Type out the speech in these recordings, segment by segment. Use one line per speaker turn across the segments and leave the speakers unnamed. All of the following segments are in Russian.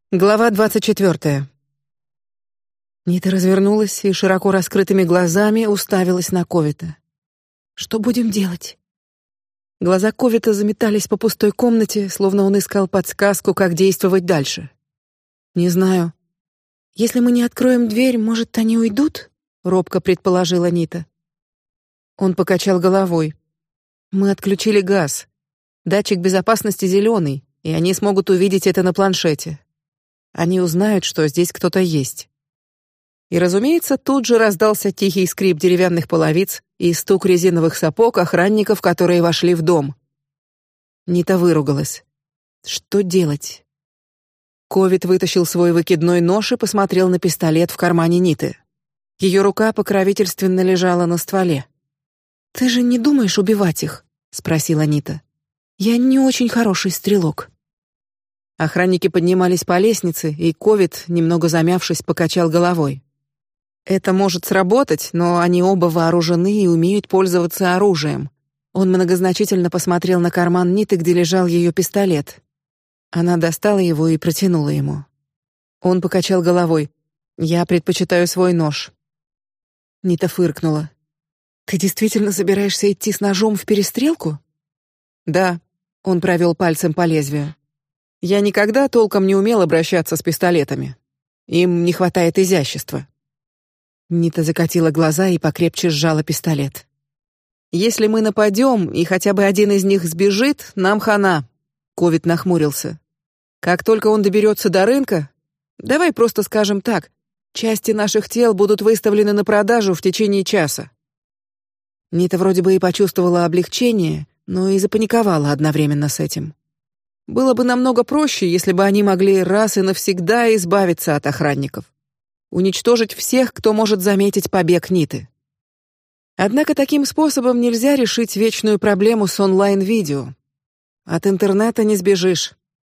Глава 24. Нита развернулась и широко раскрытыми глазами уставилась на Ковита. «Что будем делать?» Глаза Ковита заметались по пустой комнате, словно он искал подсказку, как действовать дальше. «Не знаю. Если мы не откроем дверь, может, они уйдут?» — робко предположила Нита. Он покачал головой. «Мы отключили газ. Датчик безопасности зеленый, и они смогут увидеть это на планшете. Они узнают, что здесь кто-то есть». И, разумеется, тут же раздался тихий скрип деревянных половиц и стук резиновых сапог охранников, которые вошли в дом. Нита выругалась. Что делать? Ковид вытащил свой выкидной нож и посмотрел на пистолет в кармане Ниты. Ее рука покровительственно лежала на стволе. «Ты же не думаешь убивать их?» — спросила Нита. «Я не очень хороший стрелок». Охранники поднимались по лестнице, и Ковид, немного замявшись, покачал головой. «Это может сработать, но они оба вооружены и умеют пользоваться оружием». Он многозначительно посмотрел на карман Ниты, где лежал ее пистолет. Она достала его и протянула ему. Он покачал головой. «Я предпочитаю свой нож». Нита фыркнула. «Ты действительно собираешься идти с ножом в перестрелку?» «Да», — он провел пальцем по лезвию. «Я никогда толком не умел обращаться с пистолетами. Им не хватает изящества». Нита закатила глаза и покрепче сжала пистолет. «Если мы нападем, и хотя бы один из них сбежит, нам хана». Ковид нахмурился. «Как только он доберется до рынка, давай просто скажем так, части наших тел будут выставлены на продажу в течение часа». Нита вроде бы и почувствовала облегчение, но и запаниковала одновременно с этим. Было бы намного проще, если бы они могли раз и навсегда избавиться от охранников. Уничтожить всех, кто может заметить побег Ниты. Однако таким способом нельзя решить вечную проблему с онлайн-видео. От интернета не сбежишь.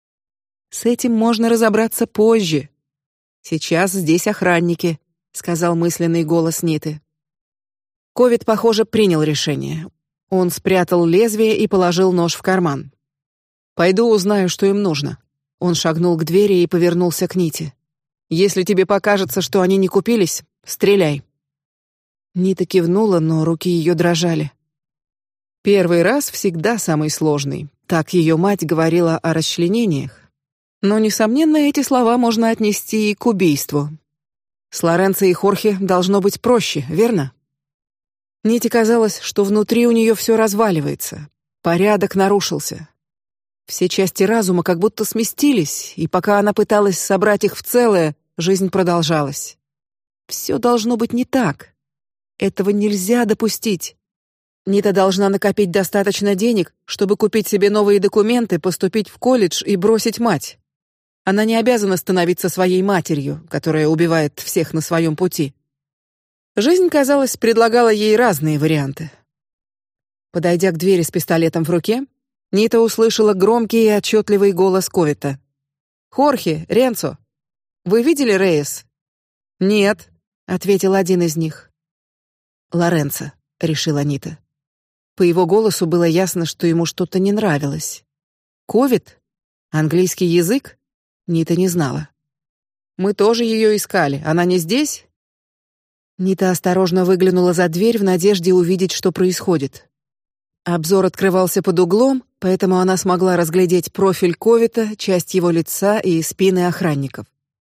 С этим можно разобраться позже. Сейчас здесь охранники, сказал мысленный голос Ниты. Ковид, похоже, принял решение. Он спрятал лезвие и положил нож в карман. «Пойду узнаю, что им нужно». Он шагнул к двери и повернулся к Ните. «Если тебе покажется, что они не купились, стреляй». Нита кивнула, но руки ее дрожали. Первый раз всегда самый сложный. Так ее мать говорила о расчленениях. Но, несомненно, эти слова можно отнести и к убийству. С Лоренцо и Хорхе должно быть проще, верно? Ните казалось, что внутри у нее все разваливается. Порядок нарушился. Все части разума как будто сместились, и пока она пыталась собрать их в целое, жизнь продолжалась. Все должно быть не так. Этого нельзя допустить. Нита должна накопить достаточно денег, чтобы купить себе новые документы, поступить в колледж и бросить мать. Она не обязана становиться своей матерью, которая убивает всех на своем пути. Жизнь, казалось, предлагала ей разные варианты. Подойдя к двери с пистолетом в руке, Нита услышала громкий и отчетливый голос Ковита. «Хорхе, Ренцо, вы видели Рейс?» «Нет», — ответил один из них. «Лоренцо», — решила Нита. По его голосу было ясно, что ему что-то не нравилось. «Ковид? Английский язык?» Нита не знала. «Мы тоже ее искали. Она не здесь?» Нита осторожно выглянула за дверь в надежде увидеть, что происходит. Обзор открывался под углом, поэтому она смогла разглядеть профиль Ковита, часть его лица и спины охранников.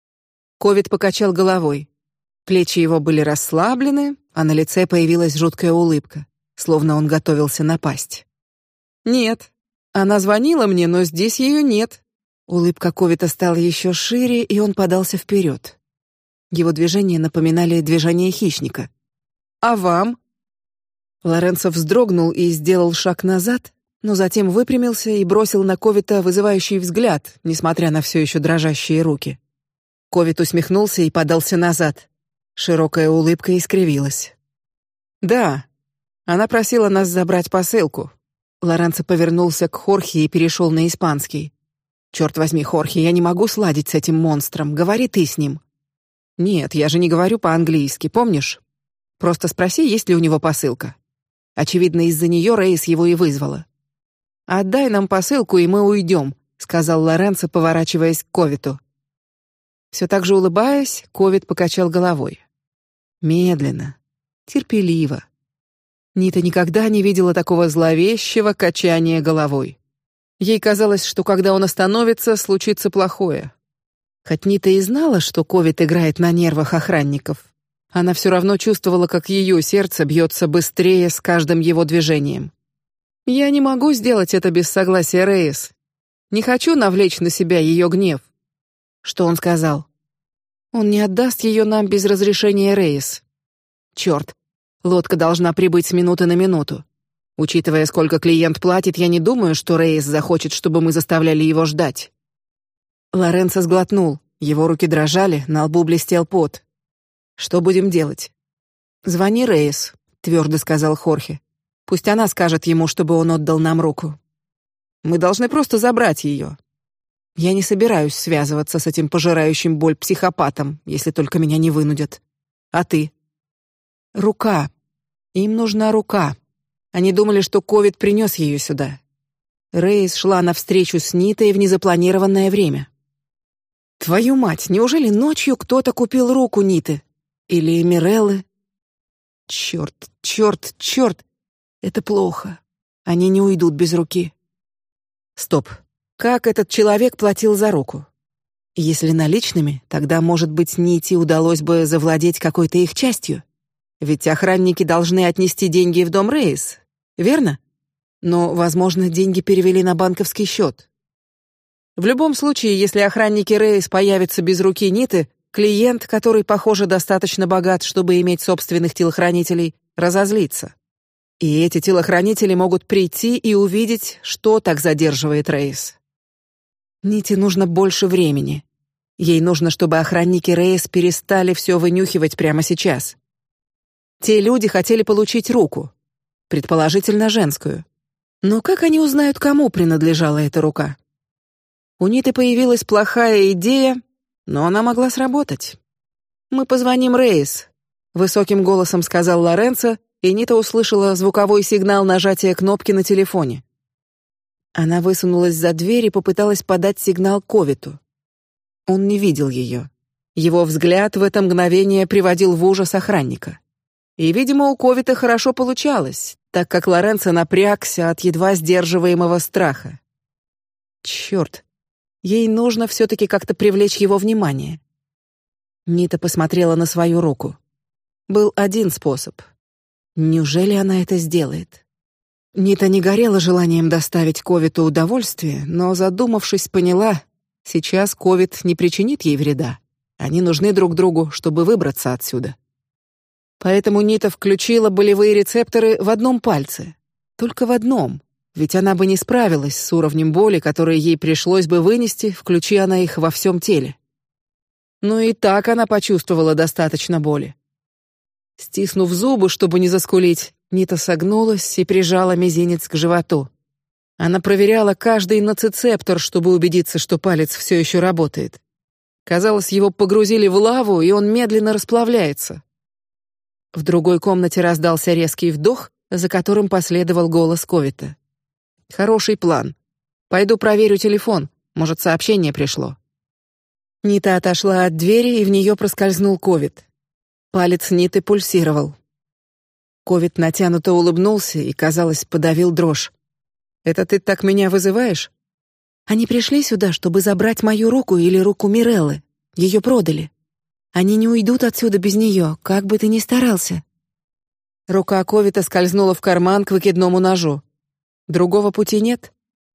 Ковид покачал головой. Плечи его были расслаблены, а на лице появилась жуткая улыбка, словно он готовился напасть. «Нет, она звонила мне, но здесь ее нет». Улыбка Ковита стала еще шире, и он подался вперед. Его движения напоминали движения хищника. «А вам?» Лоренцо вздрогнул и сделал шаг назад, но затем выпрямился и бросил на Ковита вызывающий взгляд, несмотря на все еще дрожащие руки. Ковит усмехнулся и подался назад. Широкая улыбка искривилась. «Да, она просила нас забрать посылку». Лоренцо повернулся к Хорхе и перешел на испанский. «Черт возьми, Хорхе, я не могу сладить с этим монстром. Говори ты с ним». «Нет, я же не говорю по-английски, помнишь? Просто спроси, есть ли у него посылка». Очевидно, из-за нее Рейс его и вызвала. «Отдай нам посылку, и мы уйдем», — сказал Лоренцо, поворачиваясь к Ковиту. Все так же улыбаясь, Ковид покачал головой. Медленно, терпеливо. Нита никогда не видела такого зловещего качания головой. Ей казалось, что когда он остановится, случится плохое. Хоть Нита и знала, что Ковид играет на нервах охранников, она все равно чувствовала, как ее сердце бьется быстрее с каждым его движением. Я не могу сделать это без согласия Рейс. Не хочу навлечь на себя ее гнев. Что он сказал? Он не отдаст ее нам без разрешения Рейс. Черт, лодка должна прибыть с минуты на минуту. Учитывая, сколько клиент платит, я не думаю, что Рейс захочет, чтобы мы заставляли его ждать. Лоренцо сглотнул, его руки дрожали, на лбу блестел пот. Что будем делать? Звони Рейс, твердо сказал Хорхе. Пусть она скажет ему, чтобы он отдал нам руку. Мы должны просто забрать ее. Я не собираюсь связываться с этим пожирающим боль психопатом, если только меня не вынудят. А ты? Рука. Им нужна рука. Они думали, что Ковид принес ее сюда. Рейс шла навстречу с Нитой в незапланированное время. Твою мать, неужели ночью кто-то купил руку Ниты? Или Миреллы? Черт, черт, черт! Это плохо. Они не уйдут без руки. Стоп. Как этот человек платил за руку? Если наличными, тогда, может быть, Ните удалось бы завладеть какой-то их частью. Ведь охранники должны отнести деньги в дом Рейс, верно? Но, возможно, деньги перевели на банковский счет. В любом случае, если охранники Рейс появятся без руки Ниты, клиент, который, похоже, достаточно богат, чтобы иметь собственных телохранителей, разозлится. И эти телохранители могут прийти и увидеть, что так задерживает Рейс. Ните нужно больше времени. Ей нужно, чтобы охранники Рейс перестали все вынюхивать прямо сейчас. Те люди хотели получить руку, предположительно женскую. Но как они узнают, кому принадлежала эта рука? У Ниты появилась плохая идея, но она могла сработать. Мы позвоним Рейс, высоким голосом сказал Лоренцо, и Нита услышала звуковой сигнал нажатия кнопки на телефоне. Она высунулась за дверь и попыталась подать сигнал Ковиту. Он не видел ее. Его взгляд в это мгновение приводил в ужас охранника. И, видимо, у Ковита хорошо получалось, так как Лоренцо напрягся от едва сдерживаемого страха. Черт, ей нужно все-таки как-то привлечь его внимание. Нита посмотрела на свою руку. Был один способ. Неужели она это сделает? Нита не горела желанием доставить Ковиту удовольствие, но, задумавшись, поняла, сейчас Ковит не причинит ей вреда. Они нужны друг другу, чтобы выбраться отсюда. Поэтому Нита включила болевые рецепторы в одном пальце. Только в одном, ведь она бы не справилась с уровнем боли, который ей пришлось бы вынести, включи она их во всем теле. Но и так она почувствовала достаточно боли. Стиснув зубы, чтобы не заскулить, Нита согнулась и прижала мизинец к животу. Она проверяла каждый ноцицептор, чтобы убедиться, что палец все еще работает. Казалось, его погрузили в лаву, и он медленно расплавляется. В другой комнате раздался резкий вдох, за которым последовал голос Ковита. Хороший план. Пойду проверю телефон, может, сообщение пришло. Нита отошла от двери, и в нее проскользнул Ковит. Палец Ниты пульсировал. Ковит натянуто улыбнулся и, казалось, подавил дрожь. Это ты так меня вызываешь? Они пришли сюда, чтобы забрать мою руку или руку Миреллы. Ее продали. Они не уйдут отсюда без нее, как бы ты ни старался. Рука Ковита скользнула в карман к выкидному ножу. Другого пути нет.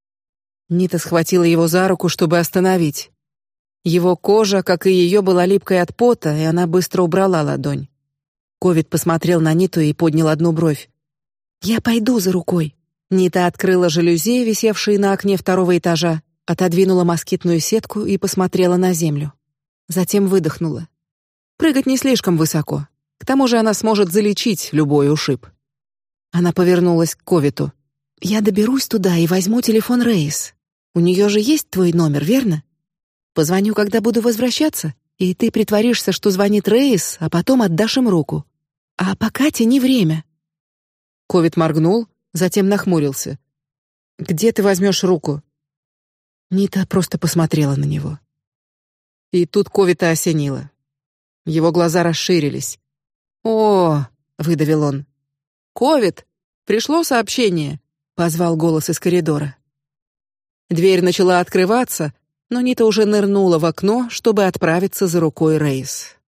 Нита схватила его за руку, чтобы остановить. Его кожа, как и ее, была липкой от пота, и она быстро убрала ладонь. Ковид посмотрел на Ниту и поднял одну бровь. Я пойду за рукой. Нита открыла жалюзи, висевшие на окне второго этажа, отодвинула москитную сетку и посмотрела на землю. Затем выдохнула. Прыгать не слишком высоко. К тому же она сможет залечить любой ушиб. Она повернулась к Ковиту. Я доберусь туда и возьму телефон Рейс. У нее же есть твой номер, верно? Позвоню, когда буду возвращаться, и ты притворишься, что звонит Рейс, а потом отдашь им руку. А пока тяни время. Ковит моргнул, затем нахмурился. Где ты возьмешь руку? Нита просто посмотрела на него. И тут Ковита осенило. Его глаза расширились. «О!» — выдавил он. «Ковит! Пришло сообщение!» — позвал голос из коридора. Дверь начала открываться, но Нита уже нырнула в окно, чтобы отправиться за рукой Рейс.